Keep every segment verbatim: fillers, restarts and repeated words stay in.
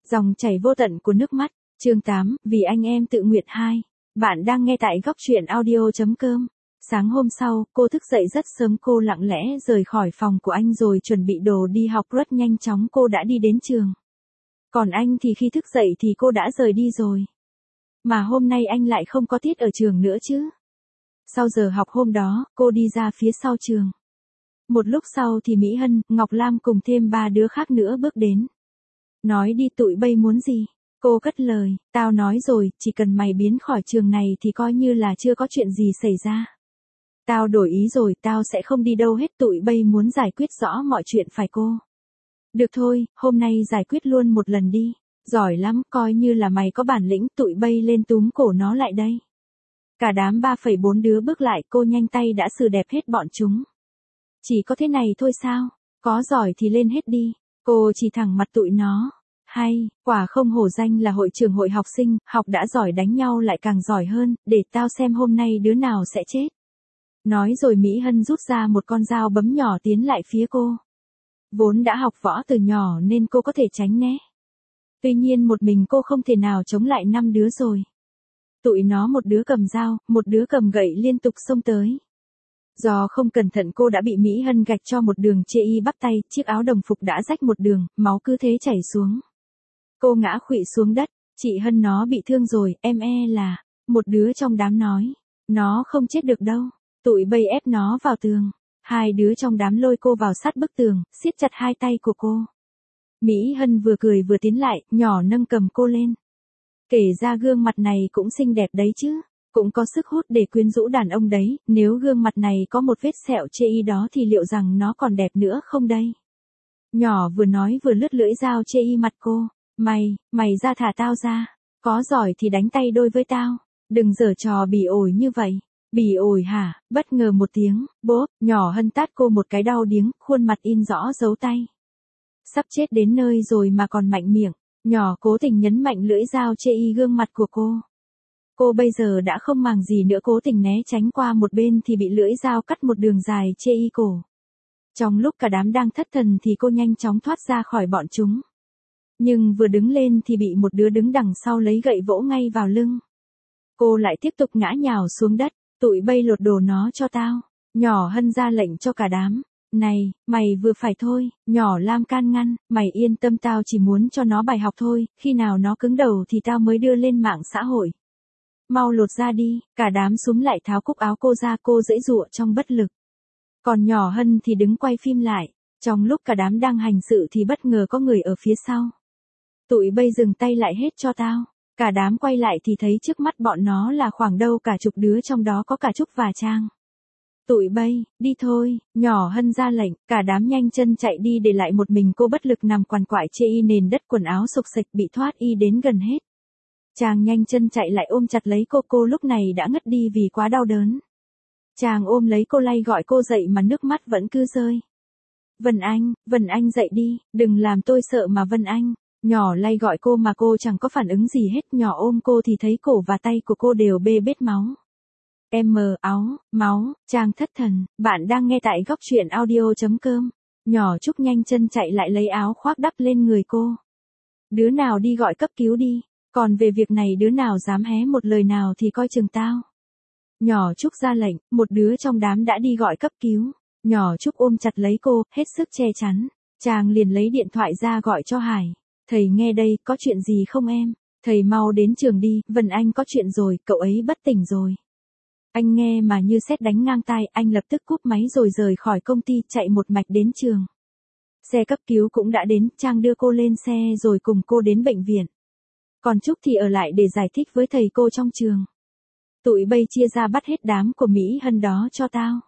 Dòng chảy vô tận của nước mắt, chương tám, vì anh em tự nguyện hai. Bạn đang nghe tại góc truyện audio.com. Sáng hôm sau, cô thức dậy rất sớm, cô lặng lẽ rời khỏi phòng của anh rồi chuẩn bị đồ đi học. Rất nhanh chóng cô đã đi đến trường. Còn anh thì khi thức dậy thì cô đã rời đi rồi. Mà hôm nay anh lại không có tiết ở trường nữa chứ. Sau giờ học hôm đó, cô đi ra phía sau trường. Một lúc sau thì Mỹ Hân, Ngọc Lam cùng thêm ba đứa khác nữa bước đến. Nói đi, tụi bay muốn gì? Cô cất lời, tao nói rồi, chỉ cần mày biến khỏi trường này thì coi như là chưa có chuyện gì xảy ra. Tao đổi ý rồi, tao sẽ không đi đâu hết, tụi bay muốn giải quyết rõ mọi chuyện phải cô? Được thôi, hôm nay giải quyết luôn một lần đi. Giỏi lắm, coi như là mày có bản lĩnh, tụi bay lên túm cổ nó lại đây. Cả đám ba phẩy bốn đứa bước lại, cô nhanh tay đã xử đẹp hết bọn chúng. Chỉ có thế này thôi sao? Có giỏi thì lên hết đi. Cô chỉ thẳng mặt tụi nó. Hay, quả không hổ danh là hội trưởng hội học sinh, học đã giỏi đánh nhau lại càng giỏi hơn, để tao xem hôm nay đứa nào sẽ chết. Nói rồi Mỹ Hân rút ra một con dao bấm nhỏ tiến lại phía cô. Vốn đã học võ từ nhỏ nên cô có thể tránh né. Tuy nhiên một mình cô không thể nào chống lại năm đứa rồi. Tụi nó một đứa cầm dao, một đứa cầm gậy liên tục xông tới. Do không cẩn thận cô đã bị Mỹ Hân gạch cho một đường chê y bắp tay, chiếc áo đồng phục đã rách một đường, máu cứ thế chảy xuống. Cô ngã khuỵu xuống đất, chị Hân nó bị thương rồi, em e là, một đứa trong đám nói, nó không chết được đâu, tụi bay ép nó vào tường. Hai đứa trong đám lôi cô vào sát bức tường, siết chặt hai tay của cô. Mỹ Hân vừa cười vừa tiến lại, nhỏ nâng cầm cô lên. Kể ra gương mặt này cũng xinh đẹp đấy chứ. Cũng có sức hút để quyến rũ đàn ông đấy, nếu gương mặt này có một vết sẹo chê y đó thì liệu rằng nó còn đẹp nữa không đây? Nhỏ vừa nói vừa lướt lưỡi dao chê y mặt cô. Mày, mày ra thả tao ra. Có giỏi thì đánh tay đôi với tao. Đừng giở trò bỉ ổi như vậy. Bỉ ổi hả? Bất ngờ một tiếng, bốp, nhỏ Hân tát cô một cái đau điếng, khuôn mặt in rõ dấu tay. Sắp chết đến nơi rồi mà còn mạnh miệng. Nhỏ cố tình nhấn mạnh lưỡi dao chê y gương mặt của cô. Cô bây giờ đã không màng gì nữa, cố tình né tránh qua một bên thì bị lưỡi dao cắt một đường dài chê y cổ. Trong lúc cả đám đang thất thần thì cô nhanh chóng thoát ra khỏi bọn chúng. Nhưng vừa đứng lên thì bị một đứa đứng đằng sau lấy gậy vỗ ngay vào lưng. Cô lại tiếp tục ngã nhào xuống đất, tụi bay lột đồ nó cho tao. Nhỏ Hân ra lệnh cho cả đám. Này, mày vừa phải thôi, nhỏ Lam can ngăn, mày yên tâm, tao chỉ muốn cho nó bài học thôi, khi nào nó cứng đầu thì tao mới đưa lên mạng xã hội. Mau lột ra đi, cả đám xúm lại tháo cúc áo cô ra, cô giãy giụa trong bất lực. Còn nhỏ Hân thì đứng quay phim lại, trong lúc cả đám đang hành sự thì bất ngờ có người ở phía sau. Tụi bay dừng tay lại hết cho tao, cả đám quay lại thì thấy trước mắt bọn nó là khoảng đâu cả chục đứa, trong đó có cả Trúc và Trang. Tụi bay, đi thôi, nhỏ Hân ra lệnh, cả đám nhanh chân chạy đi để lại một mình cô bất lực nằm quằn quại chê y nền đất, quần áo xộc xệch bị thoát y đến gần hết. Chàng nhanh chân chạy lại ôm chặt lấy cô, cô lúc này đã ngất đi vì quá đau đớn. Chàng ôm lấy cô lay gọi cô dậy mà nước mắt vẫn cứ rơi. Vân Anh, Vân Anh dậy đi, đừng làm tôi sợ mà Vân Anh. Nhỏ lay gọi cô mà cô chẳng có phản ứng gì hết, nhỏ ôm cô thì thấy cổ và tay của cô đều bê bết máu. Em mờ áo, máu, Chàng thất thần, bạn đang nghe tại góc truyện audio.com. Nhỏ Trúc nhanh chân chạy lại lấy áo khoác đắp lên người cô. Đứa nào đi gọi cấp cứu đi. Còn về việc này đứa nào dám hé một lời nào thì coi chừng tao. Nhỏ Trúc ra lệnh, một đứa trong đám đã đi gọi cấp cứu. Nhỏ Trúc ôm chặt lấy cô, hết sức che chắn. Chàng liền lấy điện thoại ra gọi cho Hải. Thầy nghe đây, có chuyện gì không em? Thầy mau đến trường đi, Vân Anh có chuyện rồi, cậu ấy bất tỉnh rồi. Anh nghe mà như sét đánh ngang tai, anh lập tức cúp máy rồi rời khỏi công ty, chạy một mạch đến trường. Xe cấp cứu cũng đã đến, Trang đưa cô lên xe rồi cùng cô đến bệnh viện. Còn Trúc thì ở lại để giải thích với thầy cô trong trường. Tụi bay chia ra bắt hết đám của Mỹ Hân đó cho tao.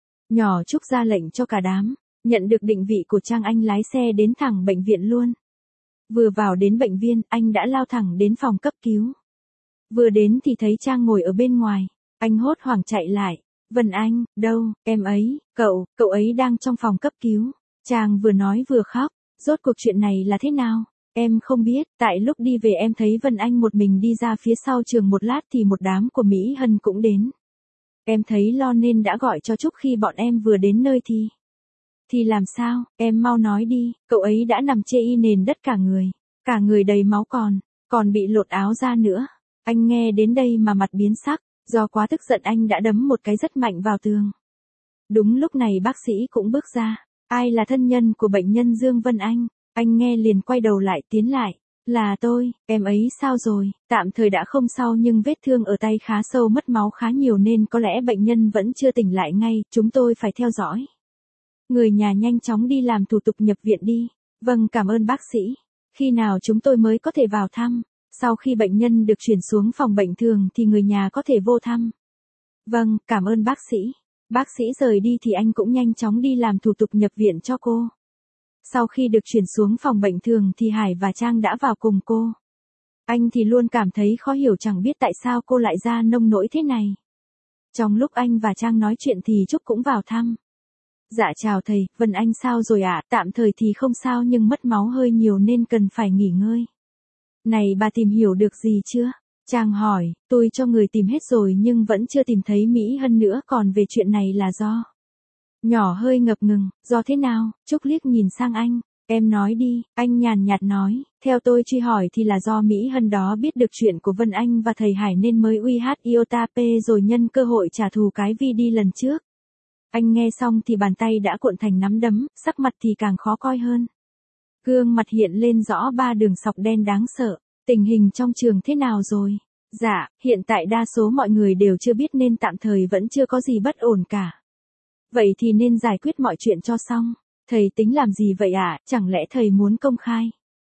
Nhỏ Trúc ra lệnh cho cả đám, nhận được định vị của Trang anh lái xe đến thẳng bệnh viện luôn. Vừa vào đến bệnh viện, anh đã lao thẳng đến phòng cấp cứu. Vừa đến thì thấy Trang ngồi ở bên ngoài, anh hốt hoảng chạy lại. Vân Anh, đâu, em ấy, cậu, cậu ấy đang trong phòng cấp cứu. Trang vừa nói vừa khóc, rốt cuộc chuyện này là thế nào? Em không biết, tại lúc đi về em thấy Vân Anh một mình đi ra phía sau trường, một lát thì một đám của Mỹ Hân cũng đến. Em thấy lo nên đã gọi cho Trúc, khi bọn em vừa đến nơi thì... Thì làm sao, em mau nói đi, cậu ấy đã nằm chê y nền đất cả người. cả người đầy máu còn, còn bị lột áo ra nữa. Anh nghe đến đây mà mặt biến sắc, do quá tức giận anh đã đấm một cái rất mạnh vào tường. Đúng lúc này bác sĩ cũng bước ra. Ai là thân nhân của bệnh nhân Dương Vân Anh? Anh nghe liền quay đầu lại tiến lại. Là tôi, em ấy sao rồi? Tạm thời đã không sao nhưng vết thương ở tay khá sâu, mất máu khá nhiều nên có lẽ bệnh nhân vẫn chưa tỉnh lại ngay, chúng tôi phải theo dõi. Người nhà nhanh chóng đi làm thủ tục nhập viện đi. Vâng, cảm ơn bác sĩ. Khi nào chúng tôi mới có thể vào thăm? Sau khi bệnh nhân được chuyển xuống phòng bệnh thường thì người nhà có thể vô thăm. Vâng, cảm ơn bác sĩ. Bác sĩ rời đi thì anh cũng nhanh chóng đi làm thủ tục nhập viện cho cô. Sau khi được chuyển xuống phòng bệnh thường thì Hải và Trang đã vào cùng cô. Anh thì luôn cảm thấy khó hiểu, chẳng biết tại sao cô lại ra nông nỗi thế này. Trong lúc anh và Trang nói chuyện thì Trúc cũng vào thăm. Dạ chào thầy, Vân Anh sao rồi ạ? À? Tạm thời thì không sao nhưng mất máu hơi nhiều nên cần phải nghỉ ngơi. Này bà tìm hiểu được gì chưa? Trang hỏi, tôi cho người tìm hết rồi nhưng vẫn chưa tìm thấy Mỹ Hân nữa, còn về chuyện này là do. Nhỏ hơi ngập ngừng, do thế nào? Trúc liếc nhìn sang anh, em nói đi, anh nhàn nhạt nói, theo tôi truy hỏi thì là do Mỹ Hân đó biết được chuyện của Vân Anh và thầy Hải nên mới uy hát Iota P rồi nhân cơ hội trả thù cái vi đi lần trước. Anh nghe xong thì bàn tay đã cuộn thành nắm đấm, sắc mặt thì càng khó coi hơn. Gương mặt hiện lên rõ ba đường sọc đen đáng sợ. Tình hình trong trường thế nào rồi? Dạ, hiện tại đa số mọi người đều chưa biết nên tạm thời vẫn chưa có gì bất ổn cả. Vậy thì nên giải quyết mọi chuyện cho xong. Thầy tính làm gì vậy ạ? À? Chẳng lẽ thầy muốn công khai?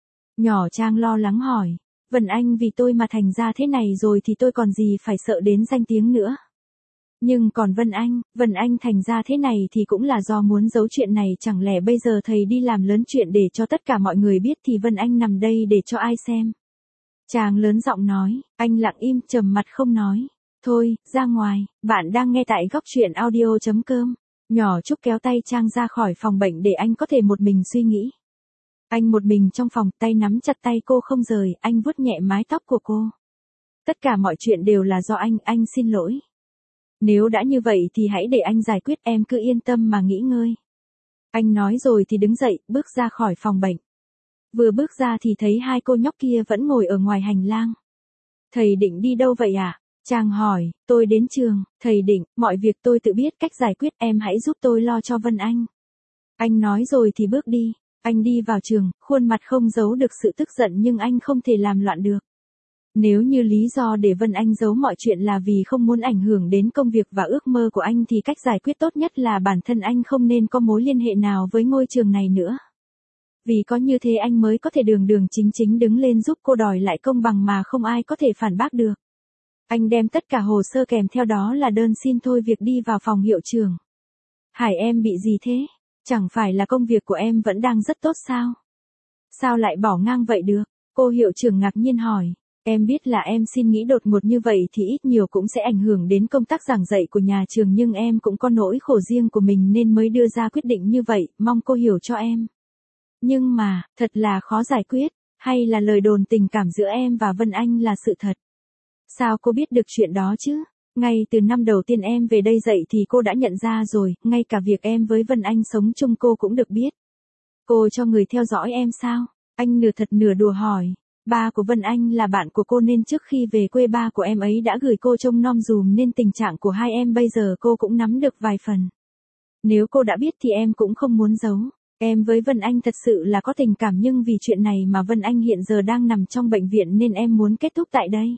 Nhỏ Trang lo lắng hỏi. Vân Anh vì tôi mà thành ra thế này rồi thì tôi còn gì phải sợ đến danh tiếng nữa. Nhưng còn Vân Anh, Vân Anh thành ra thế này thì cũng là do muốn giấu chuyện này, chẳng lẽ bây giờ thầy đi làm lớn chuyện để cho tất cả mọi người biết thì Vân Anh nằm đây để cho ai xem? Chàng lớn giọng nói, anh lặng im trầm mặt không nói. Thôi, ra ngoài, bạn đang nghe tại góc truyện audio.com. Nhỏ Trúc kéo tay Trang ra khỏi phòng bệnh để anh có thể một mình suy nghĩ. Anh một mình trong phòng, tay nắm chặt tay cô không rời, anh vuốt nhẹ mái tóc của cô. Tất cả mọi chuyện đều là do anh, anh xin lỗi. Nếu đã như vậy thì hãy để anh giải quyết, em cứ yên tâm mà nghỉ ngơi. Anh nói rồi thì đứng dậy, bước ra khỏi phòng bệnh. Vừa bước ra thì thấy hai cô nhóc kia vẫn ngồi ở ngoài hành lang. Thầy định đi đâu vậy ạ? À? Trang hỏi, tôi đến trường, thầy định, mọi việc tôi tự biết cách giải quyết, em hãy giúp tôi lo cho Vân Anh. Anh nói rồi thì bước đi, anh đi vào trường, khuôn mặt không giấu được sự tức giận nhưng anh không thể làm loạn được. Nếu như lý do để Vân Anh giấu mọi chuyện là vì không muốn ảnh hưởng đến công việc và ước mơ của anh thì cách giải quyết tốt nhất là bản thân anh không nên có mối liên hệ nào với ngôi trường này nữa. Vì có như thế anh mới có thể đường đường chính chính đứng lên giúp cô đòi lại công bằng mà không ai có thể phản bác được. Anh đem tất cả hồ sơ kèm theo đó là đơn xin thôi việc đi vào phòng hiệu trưởng. Hải em bị gì thế? Chẳng phải là công việc của em vẫn đang rất tốt sao? Sao lại bỏ ngang vậy được? Cô hiệu trưởng ngạc nhiên hỏi. Em biết là em xin nghỉ đột ngột như vậy thì ít nhiều cũng sẽ ảnh hưởng đến công tác giảng dạy của nhà trường nhưng em cũng có nỗi khổ riêng của mình nên mới đưa ra quyết định như vậy, mong cô hiểu cho em. Nhưng mà, thật là khó giải quyết, hay là lời đồn tình cảm giữa em và Vân Anh là sự thật? Sao cô biết được chuyện đó chứ? Ngay từ năm đầu tiên em về đây dạy thì cô đã nhận ra rồi, ngay cả việc em với Vân Anh sống chung cô cũng được biết. Cô cho người theo dõi em sao? Anh nửa thật nửa đùa hỏi. Ba của Vân Anh là bạn của cô nên trước khi về quê ba của em ấy đã gửi cô trông nom dùm nên tình trạng của hai em bây giờ cô cũng nắm được vài phần. Nếu cô đã biết thì em cũng không muốn giấu. Em với Vân Anh thật sự là có tình cảm nhưng vì chuyện này mà Vân Anh hiện giờ đang nằm trong bệnh viện nên em muốn kết thúc tại đây.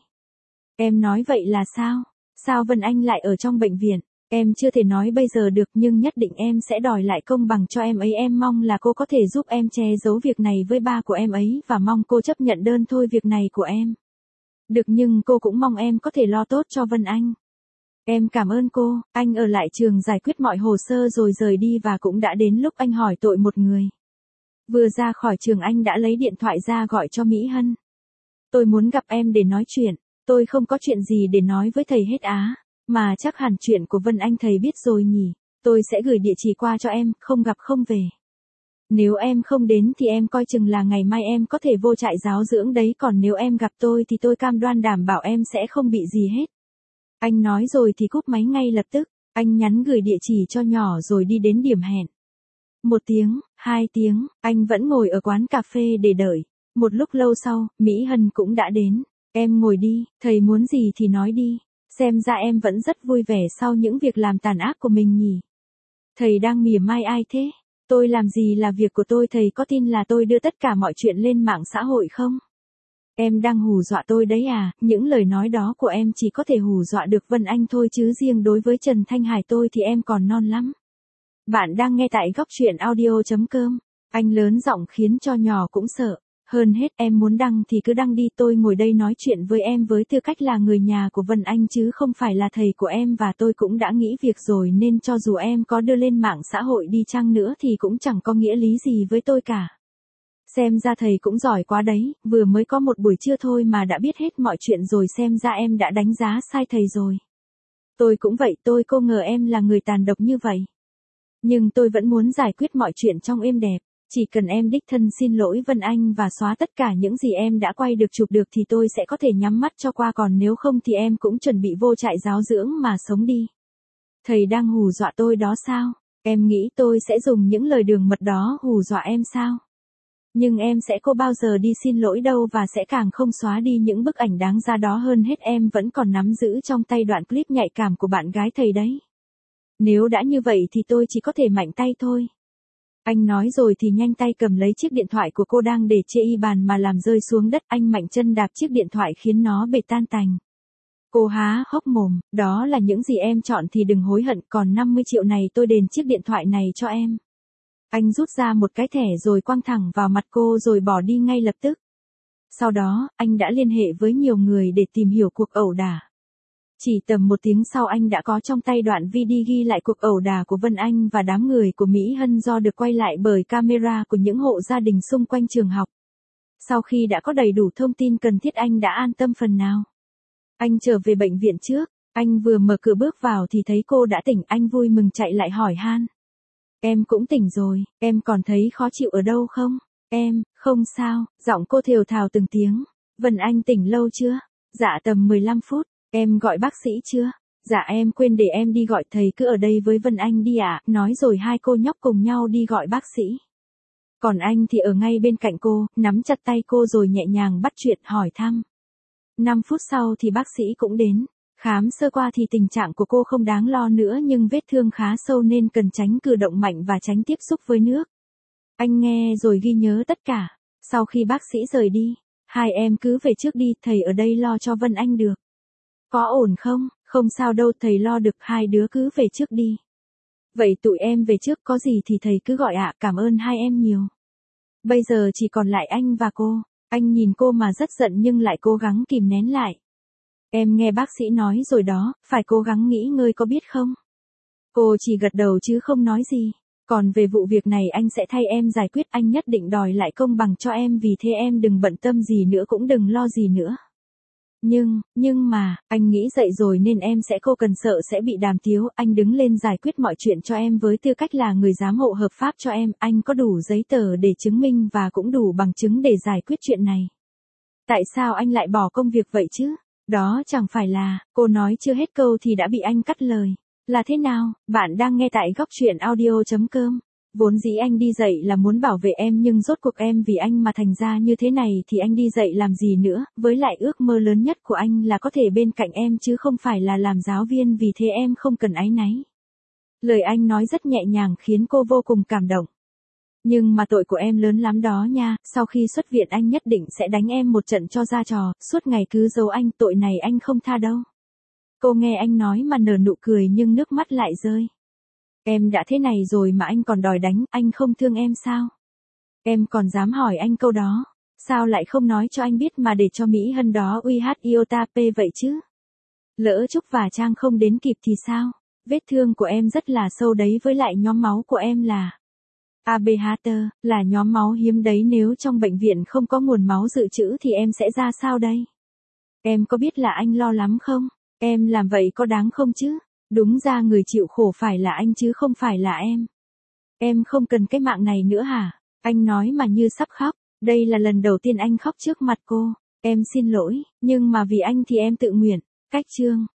Em nói vậy là sao? Sao Vân Anh lại ở trong bệnh viện? Em chưa thể nói bây giờ được nhưng nhất định em sẽ đòi lại công bằng cho em ấy. Em mong là cô có thể giúp em che giấu việc này với ba của em ấy và mong cô chấp nhận đơn thôi việc này của em. Được nhưng cô cũng mong em có thể lo tốt cho Vân Anh. Em cảm ơn cô, anh ở lại trường giải quyết mọi hồ sơ rồi rời đi và cũng đã đến lúc anh hỏi tội một người. Vừa ra khỏi trường anh đã lấy điện thoại ra gọi cho Mỹ Hân. Tôi muốn gặp em để nói chuyện, tôi không có chuyện gì để nói với thầy hết á. Mà chắc hẳn chuyện của Vân Anh thầy biết rồi nhỉ, tôi sẽ gửi địa chỉ qua cho em, không gặp không về. Nếu em không đến thì em coi chừng là ngày mai em có thể vô trại giáo dưỡng đấy, còn nếu em gặp tôi thì tôi cam đoan đảm bảo em sẽ không bị gì hết. Anh nói rồi thì cúp máy ngay lập tức, anh nhắn gửi địa chỉ cho nhỏ rồi đi đến điểm hẹn. Một tiếng, hai tiếng, anh vẫn ngồi ở quán cà phê để đợi. Một lúc lâu sau, Mỹ Hân cũng đã đến. Em ngồi đi, thầy muốn gì thì nói đi. Xem ra em vẫn rất vui vẻ sau những việc làm tàn ác của mình nhỉ. Thầy đang mỉa mai ai thế? Tôi làm gì là việc của tôi, thầy có tin là tôi đưa tất cả mọi chuyện lên mạng xã hội không? Em đang hù dọa tôi đấy à, những lời nói đó của em chỉ có thể hù dọa được Vân Anh thôi chứ riêng đối với Trần Thanh Hải tôi thì em còn non lắm. Bạn đang nghe tại góc truyện audio.com. Anh lớn giọng khiến cho nhỏ cũng sợ. Hơn hết em muốn đăng thì cứ đăng đi, tôi ngồi đây nói chuyện với em với tư cách là người nhà của Vân Anh chứ không phải là thầy của em, và tôi cũng đã nghĩ việc rồi nên cho dù em có đưa lên mạng xã hội đi chăng nữa thì cũng chẳng có nghĩa lý gì với tôi cả. Xem ra thầy cũng giỏi quá đấy, vừa mới có một buổi trưa thôi mà đã biết hết mọi chuyện rồi, xem ra em đã đánh giá sai thầy rồi. Tôi cũng vậy, tôi cô ngờ em là người tàn độc như vậy. Nhưng tôi vẫn muốn giải quyết mọi chuyện trong êm đẹp. Chỉ cần em đích thân xin lỗi Vân Anh và xóa tất cả những gì em đã quay được chụp được thì tôi sẽ có thể nhắm mắt cho qua, còn nếu không thì em cũng chuẩn bị vô trại giáo dưỡng mà sống đi. Thầy đang hù dọa tôi đó sao? Em nghĩ tôi sẽ dùng những lời đường mật đó hù dọa em sao? Nhưng em sẽ không bao giờ đi xin lỗi đâu, và sẽ càng không xóa đi những bức ảnh đáng ra đó. Hơn hết em vẫn còn nắm giữ trong tay đoạn clip nhạy cảm của bạn gái thầy đấy. Nếu đã như vậy thì tôi chỉ có thể mạnh tay thôi. Anh nói rồi thì nhanh tay cầm lấy chiếc điện thoại của cô đang để trên y bàn mà làm rơi xuống đất. Anh mạnh chân đạp chiếc điện thoại khiến nó bể tan tành. Cô há hốc mồm, đó là những gì em chọn thì đừng hối hận, còn năm mươi triệu này tôi đền chiếc điện thoại này cho em. Anh rút ra một cái thẻ rồi quăng thẳng vào mặt cô rồi bỏ đi ngay lập tức. Sau đó, anh đã liên hệ với nhiều người để tìm hiểu cuộc ẩu đả. Chỉ tầm một tiếng sau anh đã có trong tay đoạn video ghi lại cuộc ẩu đả của Vân Anh và đám người của Mỹ Hân, do được quay lại bởi camera của những hộ gia đình xung quanh trường học. Sau khi đã có đầy đủ thông tin cần thiết anh đã an tâm phần nào. Anh trở về bệnh viện trước, anh vừa mở cửa bước vào thì thấy cô đã tỉnh, anh vui mừng chạy lại hỏi han. Em cũng tỉnh rồi, em còn thấy khó chịu ở đâu không? Em, không sao, giọng cô thều thào từng tiếng. Vân Anh tỉnh lâu chưa? Dạ tầm mười lăm phút. Em gọi bác sĩ chưa? Dạ em quên để em đi gọi, thầy cứ ở đây với Vân Anh đi ạ. À. Nói rồi hai cô nhóc cùng nhau đi gọi bác sĩ. Còn anh thì ở ngay bên cạnh cô, nắm chặt tay cô rồi nhẹ nhàng bắt chuyện hỏi thăm. năm phút sau thì bác sĩ cũng đến. Khám sơ qua thì tình trạng của cô không đáng lo nữa, nhưng vết thương khá sâu nên cần tránh cử động mạnh và tránh tiếp xúc với nước. Anh nghe rồi ghi nhớ tất cả. Sau khi bác sĩ rời đi, hai em cứ về trước đi, thầy ở đây lo cho Vân Anh được. Có ổn không? Không sao đâu, thầy lo được, hai đứa cứ về trước đi. Vậy tụi em về trước, có gì thì thầy cứ gọi ạ, cảm ơn hai em nhiều. Bây giờ chỉ còn lại anh và cô. Anh nhìn cô mà rất giận nhưng lại cố gắng kìm nén lại. Em nghe bác sĩ nói rồi đó, phải cố gắng nghỉ ngơi có biết không? Cô chỉ gật đầu chứ không nói gì. Còn về vụ việc này anh sẽ thay em giải quyết, anh nhất định đòi lại công bằng cho em, vì thế em đừng bận tâm gì nữa, cũng đừng lo gì nữa. Nhưng, nhưng mà, anh nghĩ dậy rồi nên em sẽ không cần sợ sẽ bị đàm tiếu, anh đứng lên giải quyết mọi chuyện cho em với tư cách là người giám hộ hợp pháp cho em, anh có đủ giấy tờ để chứng minh và cũng đủ bằng chứng để giải quyết chuyện này. Tại sao anh lại bỏ công việc vậy chứ? Đó chẳng phải là, cô nói chưa hết câu thì đã bị anh cắt lời. Là thế nào? Bạn đang nghe tại góc truyện audio.com. Vốn dĩ anh đi dạy là muốn bảo vệ em, nhưng rốt cuộc em vì anh mà thành ra như thế này thì anh đi dạy làm gì nữa, với lại ước mơ lớn nhất của anh là có thể bên cạnh em chứ không phải là làm giáo viên, vì thế em không cần áy náy. Lời anh nói rất nhẹ nhàng khiến cô vô cùng cảm động. Nhưng mà tội của em lớn lắm đó nha, sau khi xuất viện anh nhất định sẽ đánh em một trận cho ra trò, suốt ngày cứ giấu anh, tội này anh không tha đâu. Cô nghe anh nói mà nở nụ cười nhưng nước mắt lại rơi. Em đã thế này rồi mà anh còn đòi đánh, anh không thương em sao? Em còn dám hỏi anh câu đó, sao lại không nói cho anh biết mà để cho Mỹ Hân đó uy hát iota p vậy chứ? Lỡ Trúc và Trang không đến kịp thì sao? Vết thương của em rất là sâu đấy, với lại nhóm máu của em là a bê hát, là nhóm máu hiếm đấy, nếu trong bệnh viện không có nguồn máu dự trữ thì em sẽ ra sao đây? Em có biết là anh lo lắm không? Em làm vậy có đáng không chứ? Đúng ra người chịu khổ phải là anh chứ không phải là em. Em không cần cái mạng này nữa hả? Anh nói mà như sắp khóc. Đây là lần đầu tiên anh khóc trước mặt cô. Em xin lỗi, nhưng mà vì anh thì em tự nguyện. Cách chương.